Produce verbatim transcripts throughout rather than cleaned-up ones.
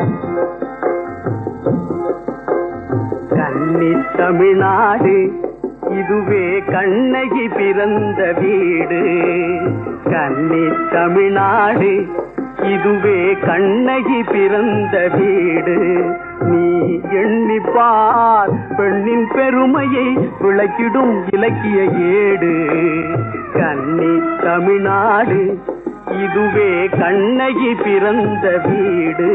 கன்னி தமிழ்நாடு இதுவே கண்ணகி பிறந்த வீடு. கன்னி தமிழ்நாடு இதுவே கண்ணகி பிறந்த வீடு. நீ எண்ணிப்பார் பெண்ணின் பெருமையை விளக்கிடும் இலக்கிய ஏடு. கன்னி தமிழ்நாடு இதுவே கண்ணகி பிறந்த வீடு.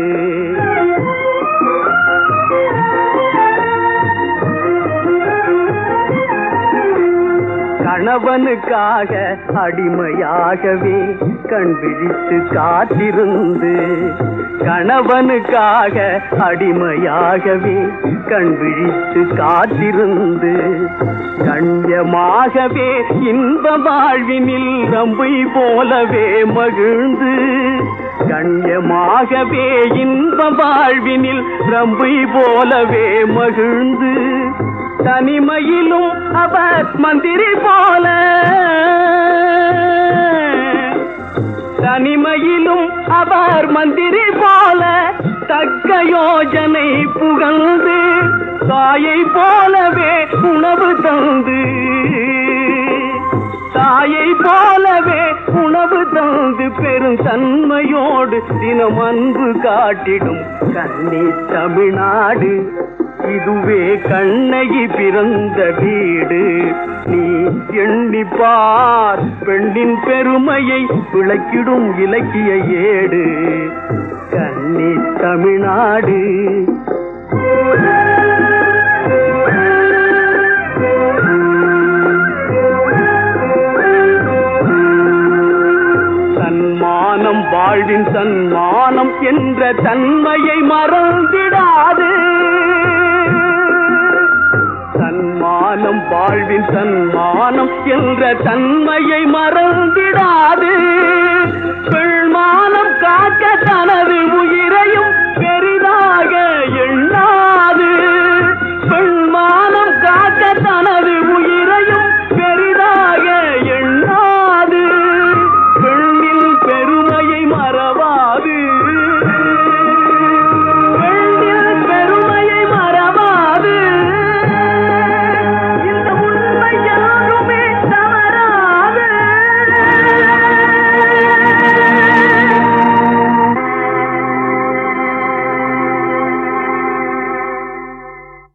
கணவனுக்காக அடிமையாகவே கண் விழித்து காத்திருந்து, கணவனுக்காக அடிமையாகவே கண் விழித்து காத்திருந்து, கண்ணியமாகவே இன்ப வாழ்வினில் ரம்பை போலவே மகிழ்ந்து, கண்ணியமாகவே இன்ப வாழ்வினில் ரம்பை போலவே மகிழ்ந்து, தனிமையிலும் அவர் மந்திரி போல, தனிமையிலும் அவர் மந்திரி போல தக்க யோஜனை புகழ்ந்து, தாயை போலவே உணவு தந்து, தாயை போலவே உணவு தந்து பெரும் தன்மையோடு தினம் அன்பு காட்டிடும் கன்னி தமிழ்நாடு இதுவே கண்ணகி பிறந்த வீடு. நீ எண்ணிப்பார் பெண்ணின் பெருமையை விளக்கிடும் இலக்கிய ஏடு. கன்னி தமிழ்நாடு. தன்மானம் வாழ்வின் தன்மானம் என்ற தன்மையை மறந்திடாது, தன்மானம் வாழ்வின் தன்மானம் என்ற தன்மையை மறந்திடாது.